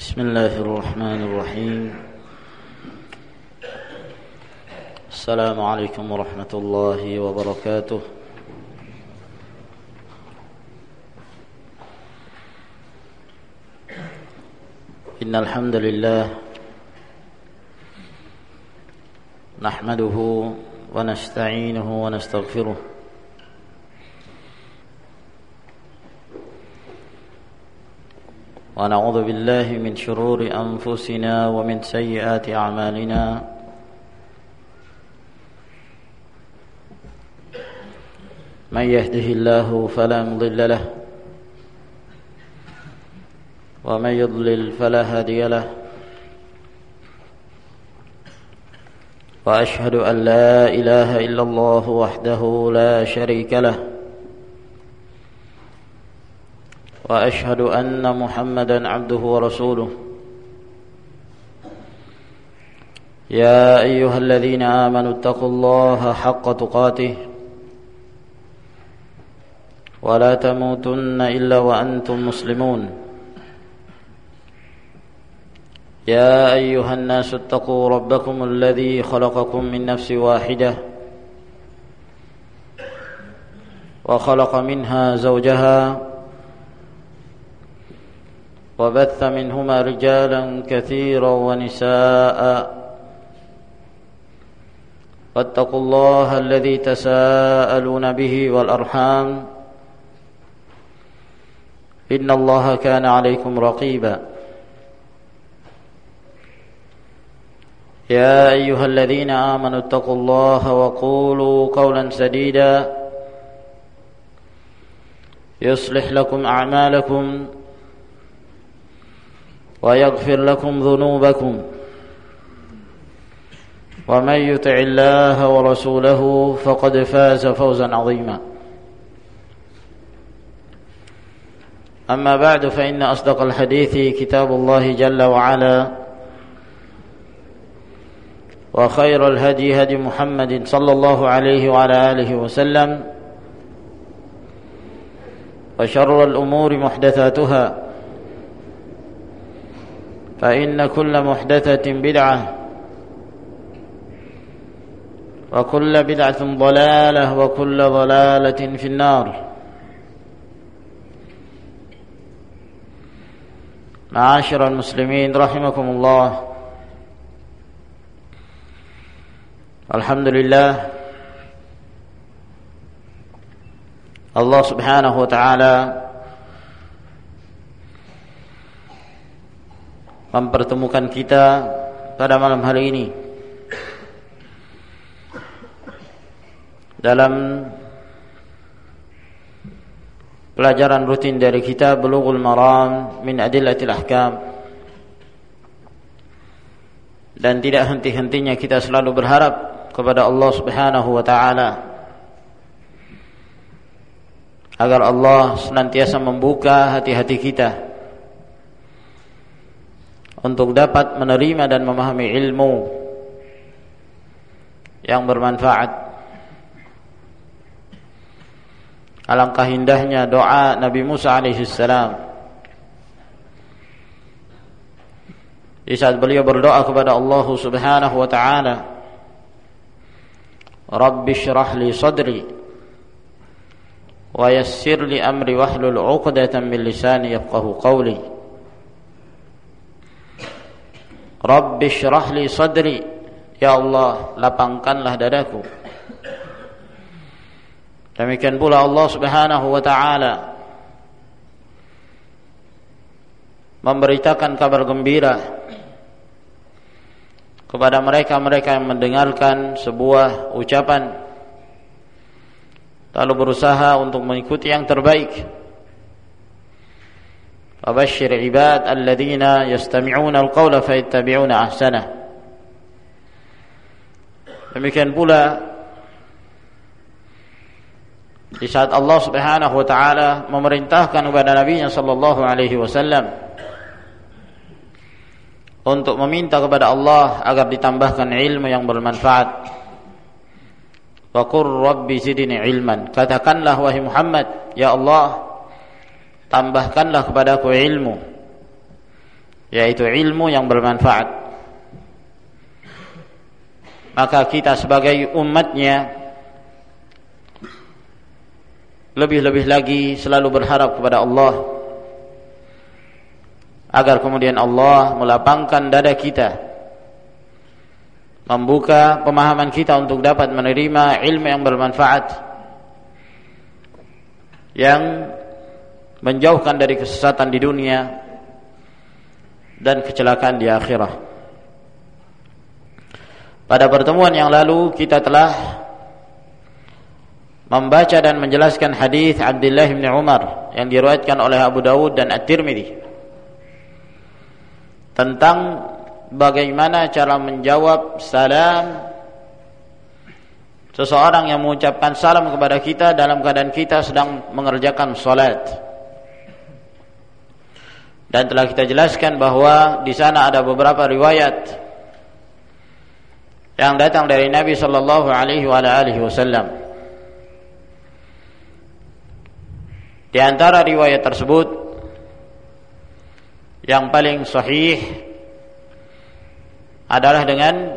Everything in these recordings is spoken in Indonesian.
بسم الله الرحمن الرحيم. السلام عليكم ورحمة الله وبركاته. إن الحمد لله نحمده ونستعينه ونستغفره ونعوذ بالله من شرور أنفسنا ومن سيئات أعمالنا من يهده الله فلا مضل له ومن يضلل فلا هادي له وأشهد أن لا إله إلا الله وحده لا شريك له وأشهد أن محمدا عبده ورسوله يا أيها الذين آمنوا اتقوا الله حق تقاته ولا تموتن إلا وأنتم مسلمون يا أيها الناس اتقوا ربكم الذي خلقكم من نفس واحدة وخلق منها زوجها وبث منهما رجالا كثيرا ونساء واتقوا الله الذي تساءلون به والأرحام إن الله كان عليكم رقيبا يا أيها الذين آمنوا اتقوا الله وقولوا قولا سديدا يصلح لكم أعمالكم ويغفر لكم ذنوبكم ومن يطع الله ورسوله فقد فاز فوزا عظيما أما بعد فإن أصدق الحديث كتاب الله جل وعلا وخير الهدي هدي محمد صلى الله عليه وعلى آله وسلم وشر الأمور محدثاتها فإن كل محدثة بدعة وكل بدعة ضلالة وكل ضلالة في النار. معاشر المسلمين رحمكم الله. Alhamdulillah, Allah subhanahu wa ta'ala mempertemukan kita pada malam hari ini dalam pelajaran rutin dari kitab Bulughul Maram min Adillatil Ahkam, dan tidak henti-hentinya kita selalu berharap kepada Allah subhanahu wa ta'ala agar Allah senantiasa membuka hati-hati kita untuk dapat menerima dan memahami ilmu yang bermanfaat. Alangkah indahnya doa Nabi Musa alaihissalam di saat beliau berdoa kepada Allah subhanahu wa ta'ala, Rabbi shrah li sadri wa yassir li amri wahlul 'uqdatan min lisani yafqahu qawli. Rabbi shrah li sadri, ya Allah, lapangkanlah dadaku. Demikian pula Allah subhanahu wa ta'ala memberitakan kabar gembira kepada mereka-mereka yang mendengarkan sebuah ucapan lalu berusaha untuk mengikuti yang terbaik. Fabashshir ibad alladzina yastami'una al-qawla fayattabi'una ahsanah. Demikian pula di saat Allah subhanahu wa ta'ala memerintahkan kepada Nabi-Nya sallallahu alaihi wasallam untuk meminta kepada Allah agar ditambahkan ilmu yang bermanfaat. Wa qur rabbi zidni ilman, katakanlah wahai Muhammad, ya Allah, tambahkanlah kepadaku ilmu yaitu ilmu yang bermanfaat. Maka kita sebagai umatnya lebih-lebih lagi selalu berharap kepada Allah agar kemudian Allah melapangkan dada kita, membuka pemahaman kita untuk dapat menerima ilmu yang bermanfaat, yang menjauhkan dari kesesatan di dunia dan kecelakaan di akhirah. Pada pertemuan yang lalu kita telah membaca dan menjelaskan hadis Abdullah bin Umar yang diriwayatkan oleh Abu Dawud dan At-Tirmidzi tentang bagaimana cara menjawab salam seseorang yang mengucapkan salam kepada kita dalam keadaan kita sedang mengerjakan salat. Dan telah kita jelaskan bahwa di sana ada beberapa riwayat yang datang dari Nabi sallallahu alaihi wasallam. Di antara riwayat tersebut yang paling sahih adalah dengan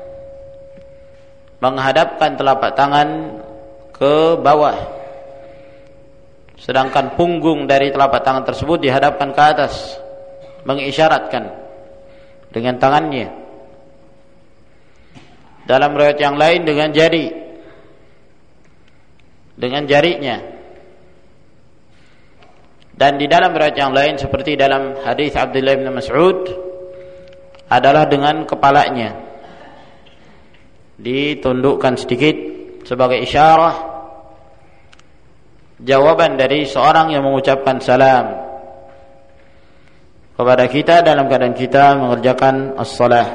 menghadapkan telapak tangan ke bawah, sedangkan punggung dari telapak tangan tersebut dihadapkan ke atas, mengisyaratkan dengan tangannya. Dalam riwayat yang lain dengan jari, dengan jarinya. Dan di dalam riwayat yang lain seperti dalam hadis Abdullah bin Mas'ud adalah dengan kepalanya, ditundukkan sedikit sebagai isyarah jawaban dari seorang yang mengucapkan salam kepada kita dalam keadaan kita mengerjakan as-salah.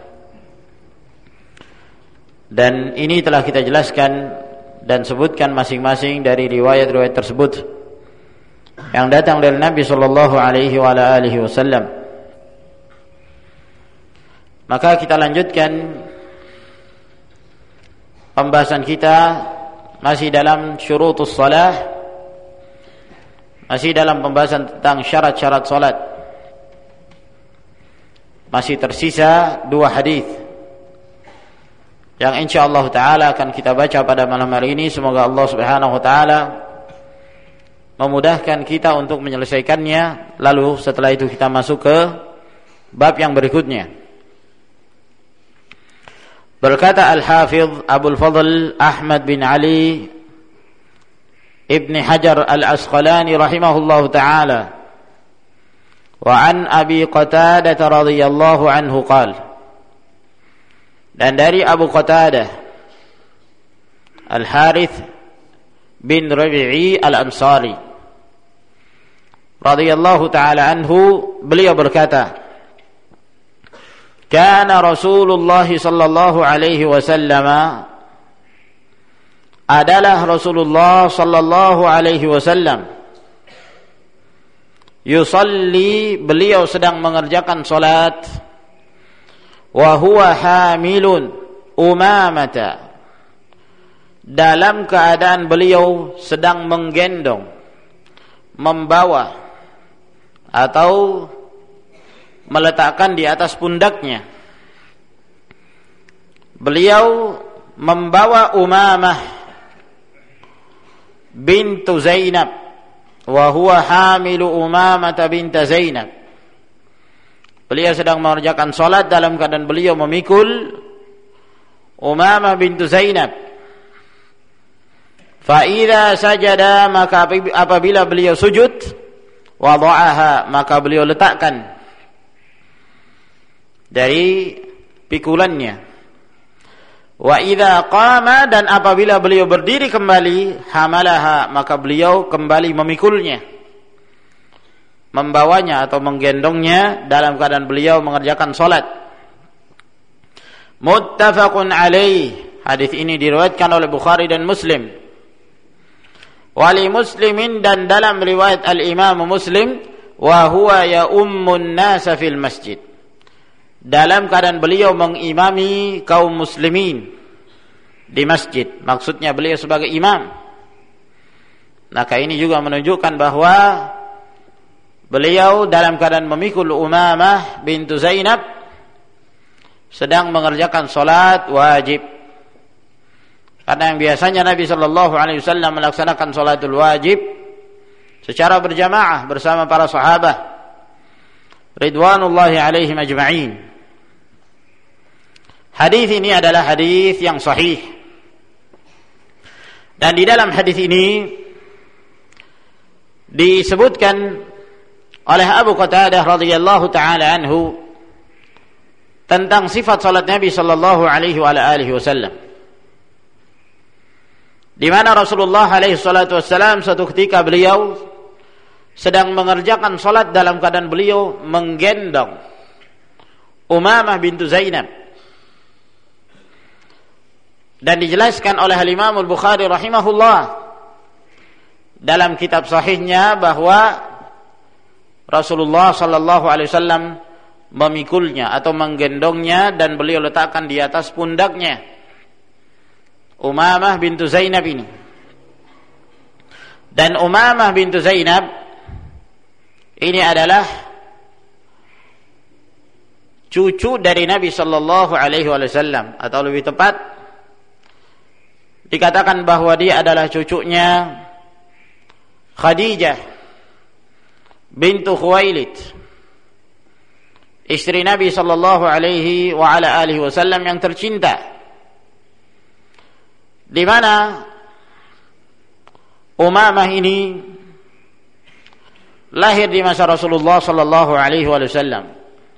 Dan ini telah kita jelaskan dan sebutkan masing-masing dari riwayat-riwayat tersebut yang datang dari Nabi sallallahu alaihi wasallam. Maka kita lanjutkan pembahasan kita masih dalam syurutus salah, masih dalam pembahasan tentang syarat-syarat salat. Masih tersisa 2 hadis yang insyaallah taala akan kita baca pada malam hari ini. Semoga Allah Subhanahu wa taala memudahkan kita untuk menyelesaikannya. Lalu setelah itu kita masuk ke bab yang berikutnya. Berkata Al-Hafidh Abul Fadl Ahmad bin Ali Ibn Hajar Al-Asqalani rahimahullahu ta'ala, wa an Abi Qatadah radhiyallahu anhu qala, dan dari Abu Qatadah Al-Harith bin Rabi'i Al-Ansari radhiyallahu ta'ala anhu, beliau berkata, kana Rasulullah sallallahu alaihi wasallam, adalah Rasulullah sallallahu alaihi wasallam, yusalli, beliau sedang mengerjakan salat, wa huwa hamilun umamata, dalam keadaan beliau sedang menggendong, membawa atau meletakkan di atas pundaknya. Beliau membawa Umamah bintu Zainab, wa huwa hamilu Umamah binta Zainab. Beliau sedang mengerjakan salat dalam keadaan beliau memikul Umamah bintu Zainab. Fa idza sajada, maka apabila beliau sujud, wada'aha, maka beliau letakkan dari pikulannya. Wa idza qama, dan apabila beliau berdiri kembali, hamalaha, maka beliau kembali memikulnya, membawanya atau menggendongnya dalam keadaan beliau mengerjakan salat. Muttafaqun alaih, hadis ini diriwayatkan oleh Bukhari dan Muslim. Wali Muslimin, dan dalam riwayat Al-Imam Muslim, wa huwa ya ummun nasa fil masjid, dalam keadaan beliau mengimami kaum muslimin di masjid, maksudnya beliau sebagai imam. Maka ini juga menunjukkan bahwa beliau dalam keadaan memikul Umamah bintu Zainab sedang mengerjakan salat wajib. Karena yang biasanya Nabi sallallahu alaihi wasallam melaksanakan salatul wajib secara berjamaah bersama para sahabat ridwanullahi alaihim ajma'in. Hadis ini adalah hadis yang sahih. Dan di dalam hadis ini disebutkan oleh Abu Qatadah radhiyallahu taala anhu tentang sifat salat Nabi sallallahu alaihi wa alihi wasallam, di mana Rasulullah alaihi salatu wasallam suatu ketika beliau sedang mengerjakan salat dalam keadaan beliau menggendong Umamah bintu Zainab. Dan dijelaskan oleh Imam Al-Bukhari rahimahullah dalam kitab sahihnya bahwa Rasulullah sallallahu alaihi wasallam memikulnya atau menggendongnya dan beliau letakkan di atas pundaknya Umamah bintu Zainab ini. Dan Umamah bintu Zainab ini adalah cucu dari Nabi sallallahu alaihi wasallam, atau lebih tepat dikatakan bahwa dia adalah cucunya Khadijah bintu Khuwailid, istri Nabi sallallahu alaihi wa ala alihi wasallam yang tercinta, di mana Umamah ini lahir di masa Rasulullah sallallahu alaihi wasallam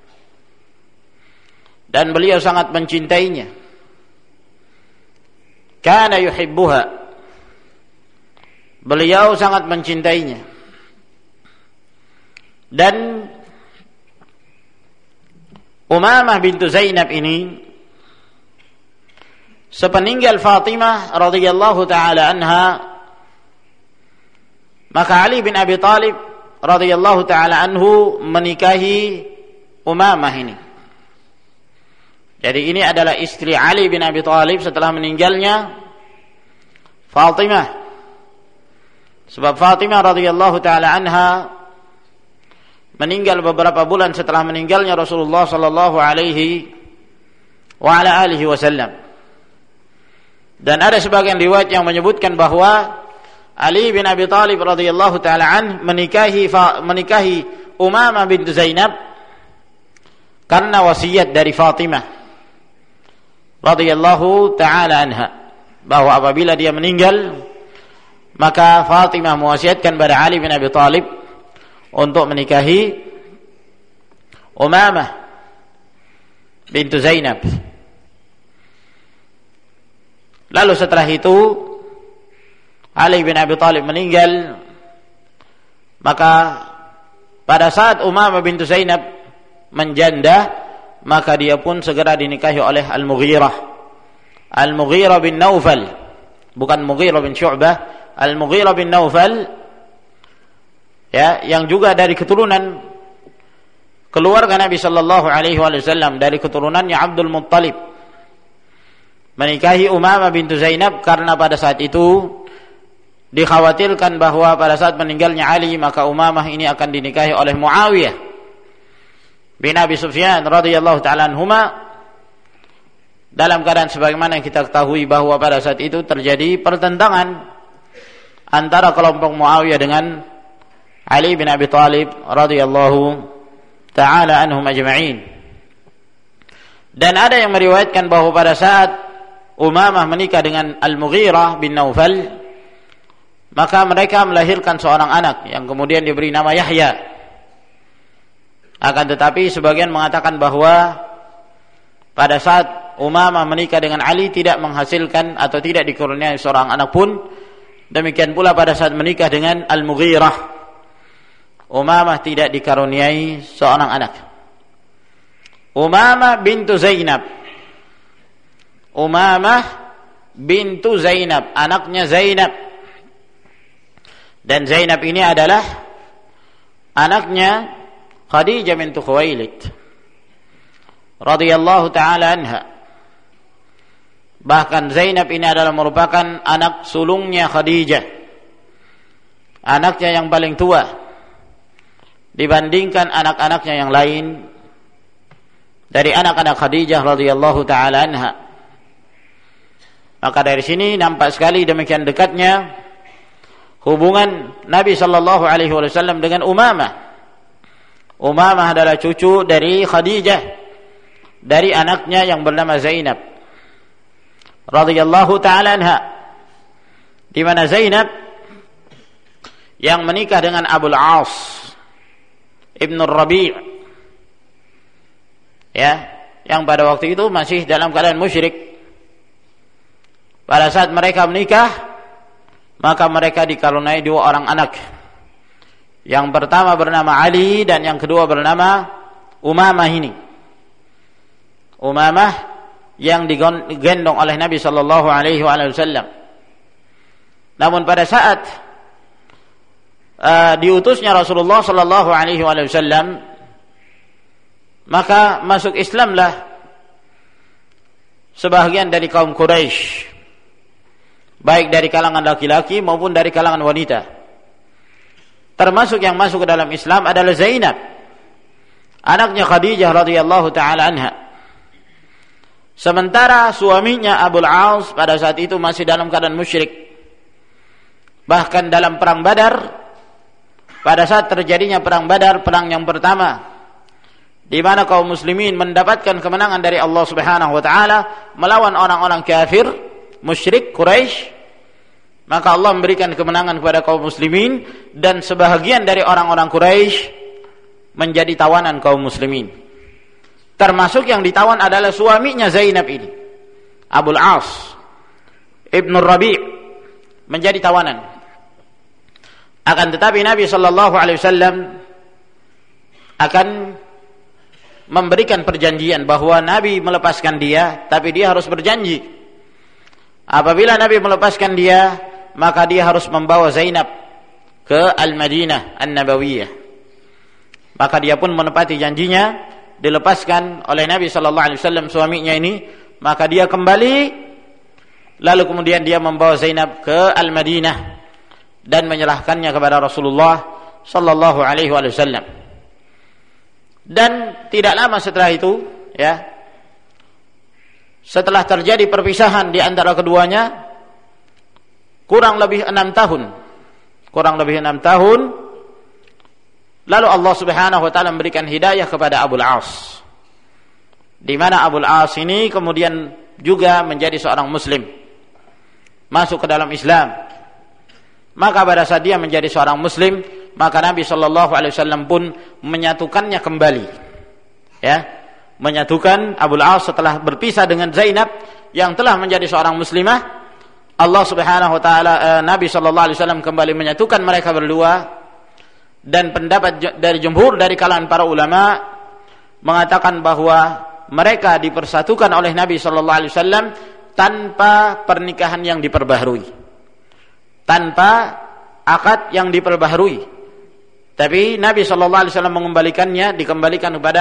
dan beliau sangat mencintainya. Kana yuhibbuha, beliau sangat mencintainya. Dan Umamah bintu Zainab ini sepeninggal Fatimah radhiyallahu taala anha, maka Ali bin Abi Thalib radhiyallahu taala anhu menikahi Umamah ini. Jadi ini adalah istri Ali bin Abi Thalib setelah meninggalnya Fatimah. Sebab Fatimah radhiyallahu taala anha meninggal beberapa bulan setelah meninggalnya Rasulullah sallallahu alaihi wa ala alihi wasallam. Dan ada sebagian riwayat yang menyebutkan bahwa Ali bin Abi Thalib radhiyallahu taala menikahi Umamah bintu Zainab karena wasiat dari Fatimah radhiyallahu taala anha, bahwa apabila dia meninggal maka Fatimah mewasiatkan pada Ali bin Abi Thalib untuk menikahi Umamah bintu Zainab. Lalu setelah itu Ali bin Abi Thalib meninggal, maka pada saat Umamah bintu Zainab menjanda, maka dia pun segera dinikahi oleh Al-Mughirah bin Naufal, bukan Mughirah bin Syu'bah, Al-Mughirah bin Naufal, ya, yang juga dari keturunan keluarga Nabi sallallahu alaihi wasallam, dari keturunannya Abdul Muttalib, menikahi Umamah bintu Zainab karena pada saat itu dikhawatirkan bahwa pada saat meninggalnya Ali maka Umamah ini akan dinikahi oleh Muawiyah bin Abi Sufyan radhiyallahu ta'ala anhuma, dalam keadaan sebagaimana yang kita ketahui bahwa pada saat itu terjadi pertentangan antara kelompok Muawiyah dengan Ali bin Abi Thalib radhiyallahu ta'ala anhum ajma'in. Dan ada yang meriwayatkan bahwa pada saat Umamah menikah dengan Al-Mughirah bin Naufal, maka mereka melahirkan seorang anak yang kemudian diberi nama Yahya. Akan tetapi sebagian mengatakan bahwa pada saat Umamah menikah dengan Ali tidak menghasilkan atau tidak dikurniai seorang anak pun. Demikian pula pada saat menikah dengan Al-Mughirah, Umamah tidak dikaruniai seorang anak. Umamah bintu Zainab, Umamah bintu Zainab, anaknya Zainab. Dan Zainab ini adalah anaknya Khadijah bintu Khuwailid radhiyallahu taala anha. Bahkan Zainab ini adalah merupakan anak sulungnya Khadijah, anaknya yang paling tua. dibandingkan anak-anaknya yang lain dari anak-anak Khadijah radhiyallahu taala anha. Maka dari sini nampak sekali demikian dekatnya hubungan Nabi sallallahu alaihi wasallam dengan Umamah. Umamah adalah cucu dari Khadijah, dari anaknya yang bernama Zainab radhiyallahu taala anha, di mana Zainab yang menikah dengan Abul As Ibn Rabi', ya, yang pada waktu itu masih dalam keadaan musyrik. Pada saat mereka menikah, maka mereka dikaruniai 2 orang anak. Yang pertama bernama Ali dan yang kedua bernama Umamah ini. Umamah yang digendong oleh Nabi sallallahu alaihi wasallam. Namun pada saat diutusnya Rasulullah sallallahu alaihi wasallam, maka masuk Islamlah sebahagian dari kaum Quraisy, baik dari kalangan laki-laki maupun dari kalangan wanita. Termasuk yang masuk ke dalam Islam adalah Zainab, anaknya Khadijah radhiyallahu taala anha. Sementara suaminya Abul As pada saat itu masih dalam keadaan musyrik. Bahkan dalam perang Badar, pada saat terjadinya perang Badar, perang yang pertama di mana kaum muslimin mendapatkan kemenangan dari Allah Subhanahu wa taala melawan orang-orang kafir musyrik Quraisy, maka Allah memberikan kemenangan kepada kaum muslimin dan sebahagian dari orang-orang Quraisy menjadi tawanan kaum muslimin. Termasuk yang ditawan adalah suaminya Zainab ini, Abul As Ibn Rabi' menjadi tawanan. Akan tetapi Nabi sallallahu alaihi wasallam akan memberikan perjanjian bahwa Nabi melepaskan dia, tapi dia harus berjanji apabila Nabi melepaskan dia, maka dia harus membawa Zainab ke Al-Madinah An-Nabawiyah. Maka dia pun menepati janjinya, dilepaskan oleh Nabi sallallahu alaihi wasallam suaminya ini, maka dia kembali, lalu kemudian dia membawa Zainab ke Al-Madinah dan menyerahkannya kepada Rasulullah sallallahu alaihi wasallam. Dan tidak lama setelah itu, ya, setelah terjadi perpisahan di antara keduanya, kurang lebih 6 tahun, lalu Allah Subhanahu wa taala memberikan hidayah kepada Abul As, di mana Abul As ini kemudian juga menjadi seorang muslim, masuk ke dalam Islam. Maka pada saat dia menjadi seorang muslim, maka Nabi sallallahu alaihi wasallam pun menyatukannya kembali, ya, menyatukan Abul As setelah berpisah dengan Zainab yang telah menjadi seorang muslimah. Allah Subhanahu wa taala, Nabi sallallahu alaihi wasallam kembali menyatukan mereka berdua. Dan pendapat dari jumhur dari kalangan para ulama mengatakan bahwa mereka dipersatukan oleh Nabi sallallahu alaihi wasallam tanpa pernikahan yang diperbaharui, tanpa akad yang diperbaharui. Tapi Nabi sallallahu alaihi wasallam dikembalikan kepada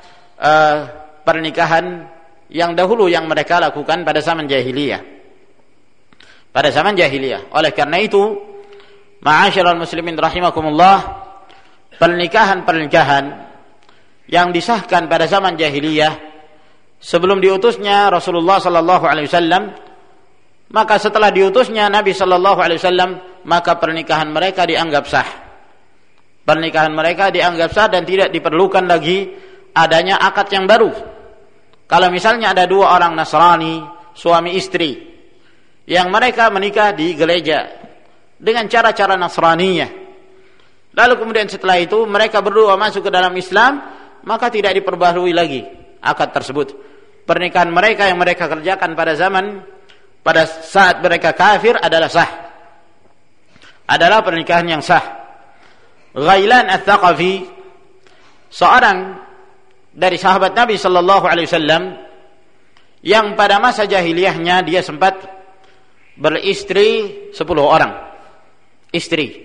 pernikahan yang dahulu yang mereka lakukan pada zaman jahiliyah. Pada zaman jahiliyah. Oleh karena itu, ma'asyiral muslimin rahimakumullah, pernikahan-pernikahan yang disahkan pada zaman jahiliyah sebelum diutusnya Rasulullah sallallahu alaihi wasallam, maka setelah diutusnya Nabi sallallahu alaihi wasallam, maka pernikahan mereka dianggap sah. Pernikahan mereka dianggap sah dan tidak diperlukan lagi adanya akad yang baru. Kalau misalnya ada 2 orang Nasrani, suami istri, yang mereka menikah di gereja dengan cara-cara Nasraniyah, lalu kemudian setelah itu mereka berdua masuk ke dalam Islam, maka tidak diperbaharui lagi akad tersebut. Pernikahan mereka yang mereka kerjakan pada saat mereka kafir adalah sah, adalah pernikahan yang sah. Ghailan Ats-Tsaqafi, seorang dari sahabat Nabi sallallahu alaihi wasallam yang pada masa jahiliyahnya dia sempat beristri 10 orang istri,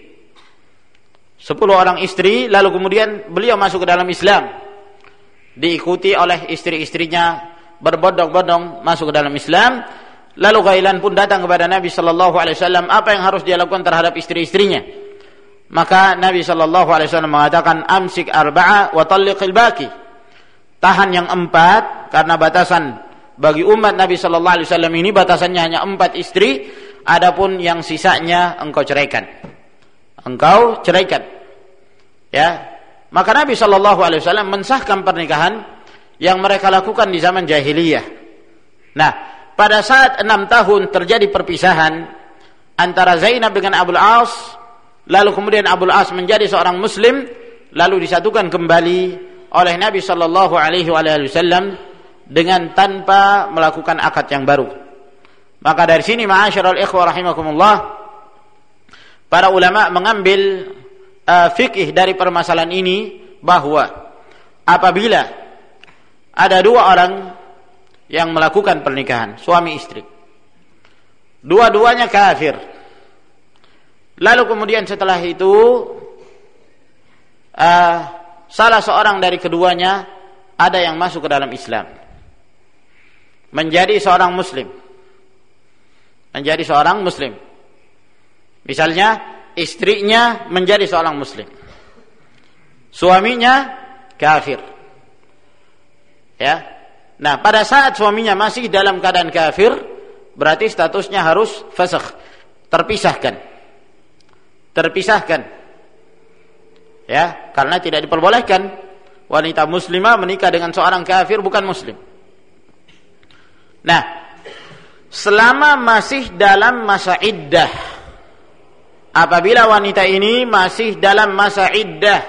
10 orang istri, lalu kemudian beliau masuk ke dalam Islam, diikuti oleh istri-istrinya berbondong-bondong masuk ke dalam Islam. Lalu Ghailan pun datang kepada Nabi sallallahu alaihi wasallam, apa yang harus dia lakukan terhadap istri-istrinya. Maka Nabi sallallahu alaihi wasallam mengatakan amsik arba'a wa talliqil baqi. Tahan yang 4 karena batasan bagi umat Nabi sallallahu alaihi wasallam ini batasannya hanya 4 istri, adapun yang sisanya engkau ceraikan. Engkau ceraikan. Ya. Maka Nabi sallallahu alaihi wasallam mensahkan pernikahan yang mereka lakukan di zaman jahiliyah. Nah, pada saat 6 tahun terjadi perpisahan antara Zainab dengan Abul As, lalu kemudian Abul As menjadi seorang muslim, lalu disatukan kembali oleh Nabi sallallahu alaihi wasallam dengan tanpa melakukan akad yang baru. Maka dari sini ma'asyiral ikhwah rahimakumullah, para ulama mengambil fikih dari permasalahan ini bahwa apabila ada 2 orang yang melakukan pernikahan, suami istri, dua-duanya kafir, lalu kemudian setelah itu salah seorang dari keduanya ada yang masuk ke dalam Islam, menjadi seorang muslim. Misalnya istrinya menjadi seorang muslim, suaminya kafir. Ya. Nah, pada saat suaminya masih dalam keadaan kafir, berarti statusnya harus fasakh, terpisahkan. Ya, karena tidak diperbolehkan wanita muslimah menikah dengan seorang kafir bukan muslim. Nah, selama masih dalam masa iddah, apabila wanita ini masih dalam masa iddah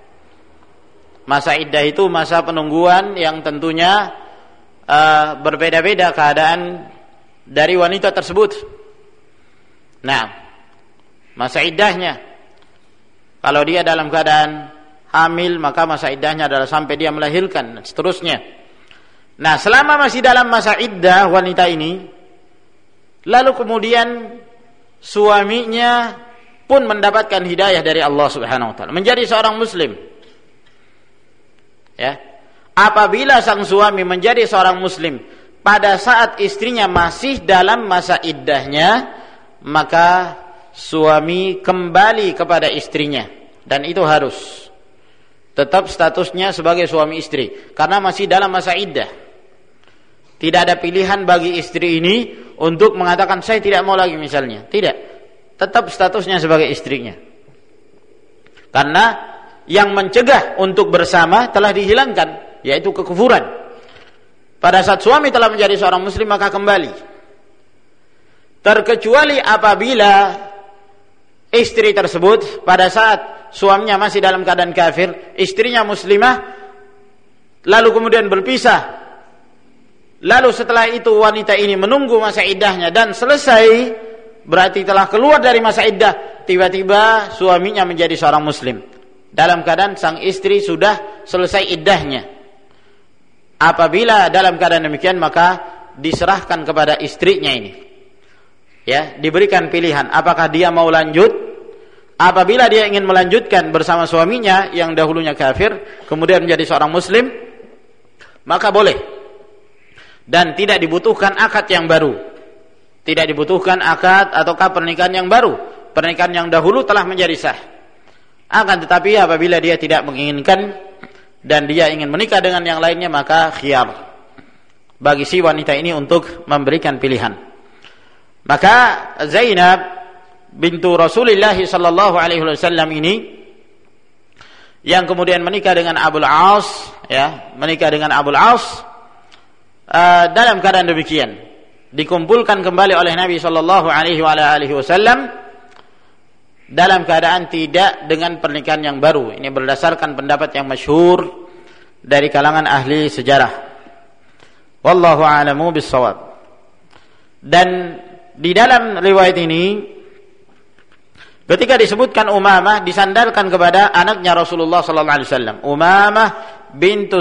itu masa penungguan yang tentunya berbeda-beda keadaan dari wanita tersebut. Nah, masa iddahnya, kalau dia dalam keadaan hamil, maka masa iddahnya adalah sampai dia melahirkan dan seterusnya. Nah, selama masih dalam masa iddah wanita ini, lalu kemudian suaminya pun mendapatkan hidayah dari Allah Subhanahu wa taala, menjadi seorang muslim. Ya. Apabila sang suami menjadi seorang muslim pada saat istrinya masih dalam masa iddahnya, maka suami kembali kepada istrinya, dan itu harus tetap statusnya sebagai suami istri karena masih dalam masa iddah. Tidak ada pilihan bagi istri ini untuk mengatakan saya tidak mau lagi misalnya. Tidak. Tetap statusnya sebagai istrinya. Karena yang mencegah untuk bersama telah dihilangkan, yaitu kekufuran. Pada saat suami telah menjadi seorang muslim, maka kembali. Terkecuali apabila istri tersebut pada saat suaminya masih dalam keadaan kafir, istrinya muslimah, lalu kemudian berpisah. Lalu setelah itu wanita ini menunggu masa iddahnya dan selesai, berarti telah keluar dari masa iddah, tiba-tiba suaminya menjadi seorang muslim dalam keadaan sang istri sudah selesai iddahnya. Apabila dalam keadaan demikian, maka diserahkan kepada istrinya ini. Ya, diberikan pilihan apakah dia mau lanjut. Apabila dia ingin melanjutkan bersama suaminya yang dahulunya kafir kemudian menjadi seorang muslim, maka boleh. Dan tidak dibutuhkan akad yang baru. Tidak dibutuhkan akad ataukah pernikahan yang baru. Pernikahan yang dahulu telah menjadi sah. Akan tetapi apabila dia tidak menginginkan dan dia ingin menikah dengan yang lainnya, maka khiyar bagi si wanita ini untuk memberikan pilihan. Maka Zainab bintu Rasulullah sallallahu alaihi wasallam ini yang kemudian menikah dengan Abul As, ya, dalam keadaan demikian dikumpulkan kembali oleh Nabi sallallahu alaihi wasallam dalam keadaan tidak dengan pernikahan yang baru. Ini berdasarkan pendapat yang masyhur dari kalangan ahli sejarah. Wallahu a'lamu bis-shawab. Dan di dalam riwayat ini ketika disebutkan Umamah disandarkan kepada anaknya Rasulullah sallallahu alaihi wasallam, Umamah bintu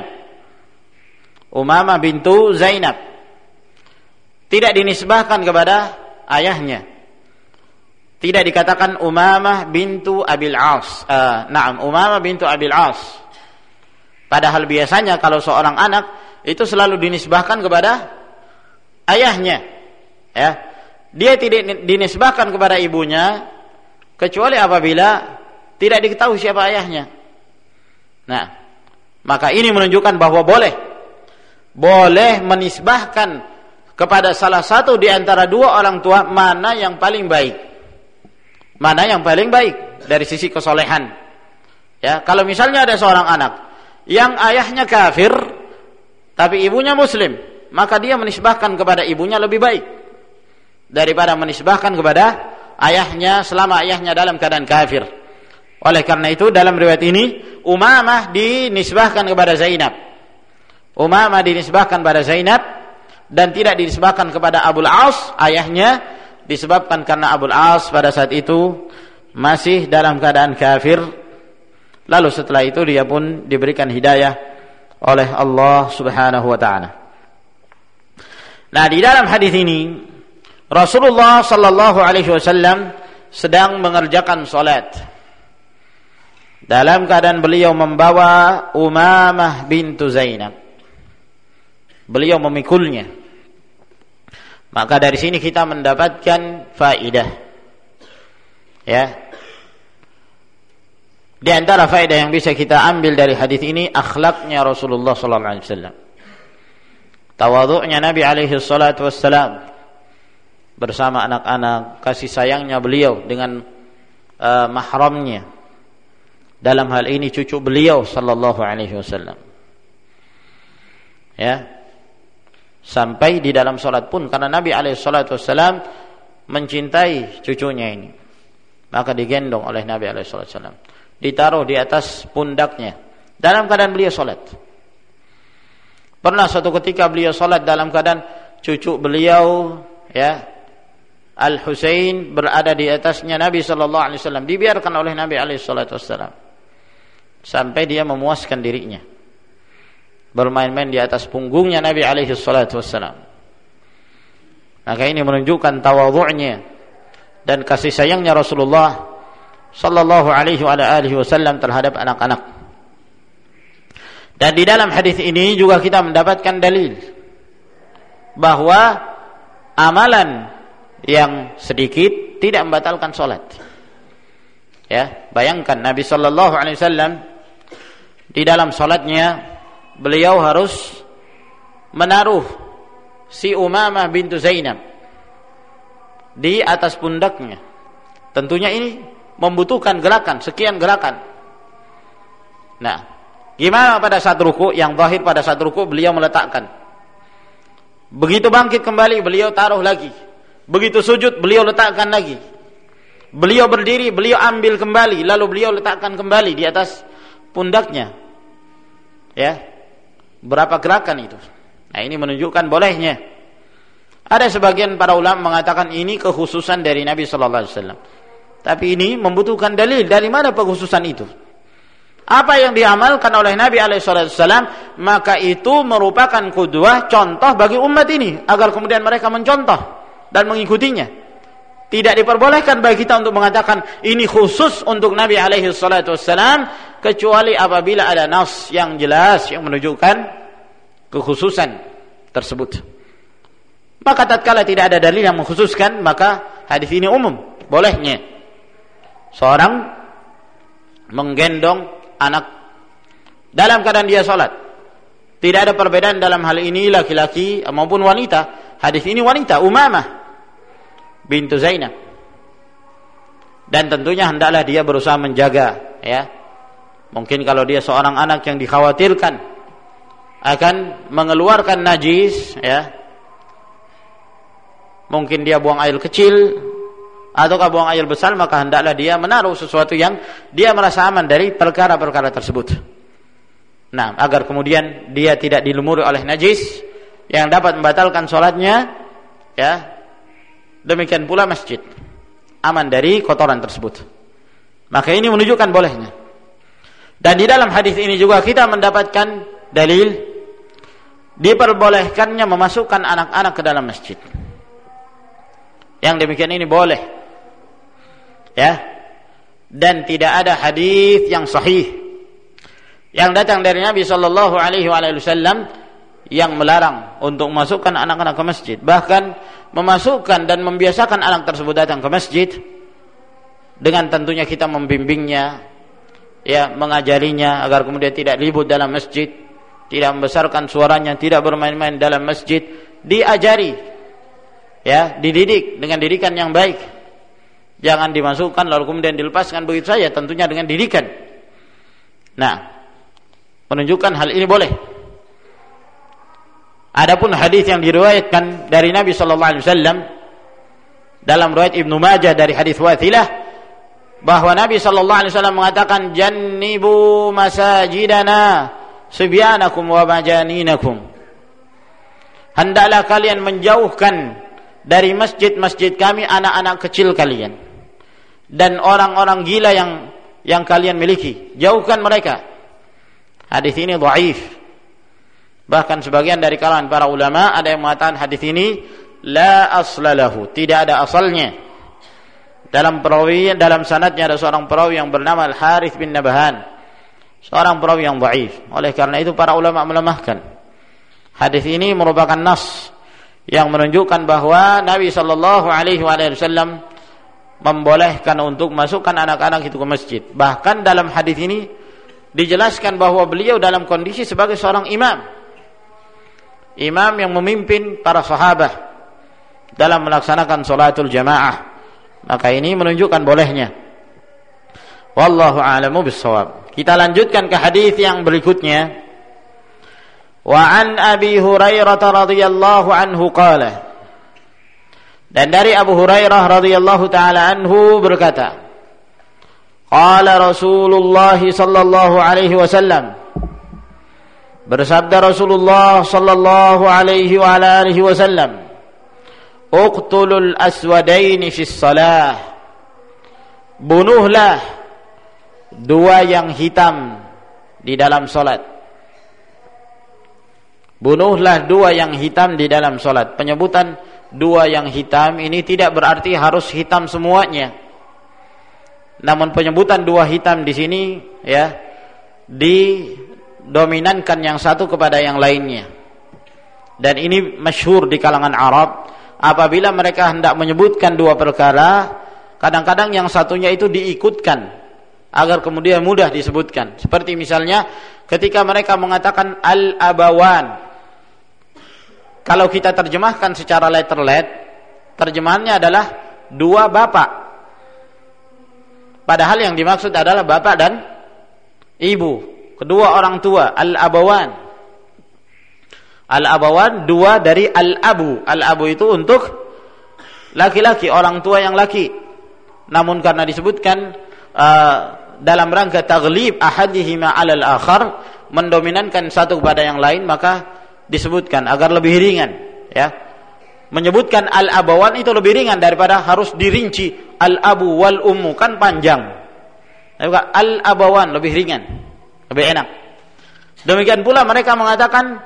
Zainab. Tidak dinisbahkan kepada ayahnya. Tidak dikatakan Umamah bintu Abil As. Umamah bintu Abil As. Padahal biasanya kalau seorang anak itu selalu dinisbahkan kepada ayahnya. Ya. Dia tidak dinisbahkan kepada ibunya kecuali apabila tidak diketahui siapa ayahnya. Nah, maka ini menunjukkan bahwa boleh menisbahkan kepada salah satu di antara dua orang tua mana yang paling baik. Mana yang paling baik dari sisi kesolehan. Ya, kalau misalnya ada seorang anak yang ayahnya kafir tapi ibunya muslim, maka dia menisbahkan kepada ibunya lebih baik daripada menisbahkan kepada ayahnya selama ayahnya dalam keadaan kafir. Oleh karena itu dalam riwayat ini Umamah dinisbahkan kepada Zainab. Umamah dinisbahkan kepada Zainab dan tidak dinisbahkan kepada Abul As ayahnya, disebabkan karena Abul As pada saat itu masih dalam keadaan kafir. Lalu setelah itu dia pun diberikan hidayah oleh Allah Subhanahu wa taala. Nah, di dalam hadis ini Rasulullah sallallahu alaihi wasallam sedang mengerjakan salat. Dalam keadaan beliau membawa Umamah bintu Zainab. Beliau memikulnya. Maka dari sini kita mendapatkan faidah. Ya. Di antara faedah yang bisa kita ambil dari hadis ini akhlaknya Rasulullah sallallahu alaihi wasallam. Tawadhu'nya Nabi alaihi salatu wassalam bersama anak-anak, kasih sayangnya beliau dengan mahramnya. Dalam hal ini cucu beliau sallallahu alaihi wasallam. Ya. Sampai di dalam salat pun karena Nabi alaihi salatu wassalam mencintai cucunya ini. Maka digendong oleh Nabi alaihi salatu wassalam. Ditaruh di atas pundaknya dalam keadaan beliau salat. Pernah suatu ketika beliau salat dalam keadaan cucu beliau ya Al-Husain berada di atasnya Nabi sallallahu alaihi wasallam, dibiarkan oleh Nabi alaihi salatu wasallam sampai dia memuaskan dirinya bermain-main di atas punggungnya Nabi alaihi salatu wasallam. Maka ini menunjukkan tawadhu'nya dan kasih sayangnya Rasulullah sallallahu alaihi wa alihi wasallam terhadap anak-anak. Dan di dalam hadis ini juga kita mendapatkan dalil bahwa amalan yang sedikit tidak membatalkan salat. Ya, bayangkan Nabi sallallahu alaihi wasallam di dalam salatnya beliau harus menaruh si Umamah bintu Zainab di atas pundaknya. Tentunya ini membutuhkan gerakan, sekian gerakan. Nah, gimana pada saat ruku? Yang zahir pada saat ruku beliau meletakkan. Begitu bangkit kembali beliau taruh lagi. Begitu sujud beliau letakkan lagi. Beliau berdiri, beliau ambil kembali, lalu beliau letakkan kembali di atas pundaknya. Ya. Berapa gerakan itu? Nah, ini menunjukkan bolehnya. Ada sebagian para ulama mengatakan ini kekhususan dari Nabi sallallahu alaihi wasallam. Tapi ini membutuhkan dalil. Dari mana pengkhususan itu? Apa yang diamalkan oleh Nabi SAW, maka itu merupakan qudwah, contoh bagi umat ini, agar kemudian mereka mencontoh dan mengikutinya. Tidak diperbolehkan bagi kita untuk mengatakan ini khusus untuk Nabi SAW, kecuali apabila ada nas yang jelas yang menunjukkan kekhususan tersebut. Maka tatkala tidak ada dalil yang mengkhususkan, maka hadis ini umum, bolehnya seorang menggendong anak dalam keadaan dia salat. Tidak ada perbedaan dalam hal ini laki-laki maupun wanita. Hadis ini wanita, Umamah bintu Zainab. Dan tentunya hendaklah dia berusaha menjaga, ya. Mungkin kalau dia seorang anak yang dikhawatirkan akan mengeluarkan najis, ya. Mungkin dia buang air kecil ataukah buang air besar, maka hendaklah dia menaruh sesuatu yang dia merasa aman dari perkara-perkara tersebut. Nah, agar kemudian dia tidak dilumuri oleh najis yang dapat membatalkan salatnya, ya. Demikian pula masjid aman dari kotoran tersebut. Maka ini menunjukkan bolehnya. Dan di dalam hadis ini juga kita mendapatkan dalil diperbolehkannya memasukkan anak-anak ke dalam masjid. Yang demikian ini boleh. Ya, dan tidak ada hadis yang sahih yang datang dari Nabi sallallahu alaihi wasallam yang melarang untuk memasukkan anak-anak ke masjid. Bahkan memasukkan dan membiasakan anak tersebut datang ke masjid dengan tentunya kita membimbingnya, ya, mengajarinya agar kemudian tidak ribut dalam masjid, tidak membesarkan suaranya, tidak bermain-main dalam masjid, diajari, ya, dididik dengan didikan yang baik. Jangan dimasukkan lalu kemudian dilepaskan begitu saja, tentunya dengan didikan. Nah, menunjukkan hal ini boleh. Adapun hadis yang diriwayatkan dari Nabi sallallahu alaihi wasallam dalam riwayat Ibnu Majah dari hadis Wathilah, bahwa Nabi sallallahu alaihi wasallam mengatakan, jannibu masajidana sibyanakum wa majaninakum. Hendaklah kalian menjauhkan dari masjid-masjid kami anak-anak kecil kalian dan orang-orang gila yang kalian miliki, jauhkan mereka. Hadis ini dhaif. Bahkan sebagian dari kalangan para ulama ada yang mengatakan hadis ini la asla lahu, tidak ada asalnya. Dalam sanadnya ada seorang perawi yang bernama Al-Harits bin Nabhan, seorang perawi yang dhaif. Oleh karena itu para ulama melemahkan. Hadis ini merupakan nas yang menunjukkan bahwa Nabi sallallahu alaihi wasallam membolehkan untuk masukkan anak-anak itu ke masjid. Bahkan dalam hadis ini dijelaskan bahwa beliau dalam kondisi sebagai seorang imam yang memimpin para sahabat dalam melaksanakan salatul jamaah. Maka ini menunjukkan bolehnya. Wallahu a'lamu bissawab. Kita lanjutkan ke hadis yang berikutnya. Wa an Abi Hurairah radhiyallahu anhu qala. Dan dari Abu Hurairah radhiyallahu taala anhu berkata, qala Rasulullah sallallahu alaihi wasallam, bersabda Rasulullah sallallahu alaihi wa alihi wasallam, uqtulul aswadaini fis salah, bunuhlah dua yang hitam di dalam salat. Bunuhlah dua yang hitam di dalam salat. Penyebutan dua yang hitam ini tidak berarti harus hitam semuanya. Namun penyebutan dua hitam di sini, ya, dominankan yang satu kepada yang lainnya. Dan ini masyhur di kalangan Arab. Apabila mereka hendak menyebutkan dua perkara, kadang-kadang yang satunya itu diikutkan agar kemudian mudah disebutkan. Seperti misalnya ketika mereka mengatakan al-abawan, kalau kita terjemahkan secara letter-let, terjemahannya adalah dua bapak. Padahal yang dimaksud adalah bapak dan ibu, kedua orang tua, al-abawan. Al-abawan dua dari al-abu. Al-abu itu untuk laki-laki, orang tua yang laki. Namun karena disebutkan dalam rangka taghlib ahadihima 'alal akhar, mendominankan satu kepada yang lain, maka disebutkan agar lebih ringan, ya. Menyebutkan al-abawan itu lebih ringan daripada harus dirinci al-abu wal ummu, kan panjang. Al-abawan lebih ringan, lebih enak. Demikian pula mereka mengatakan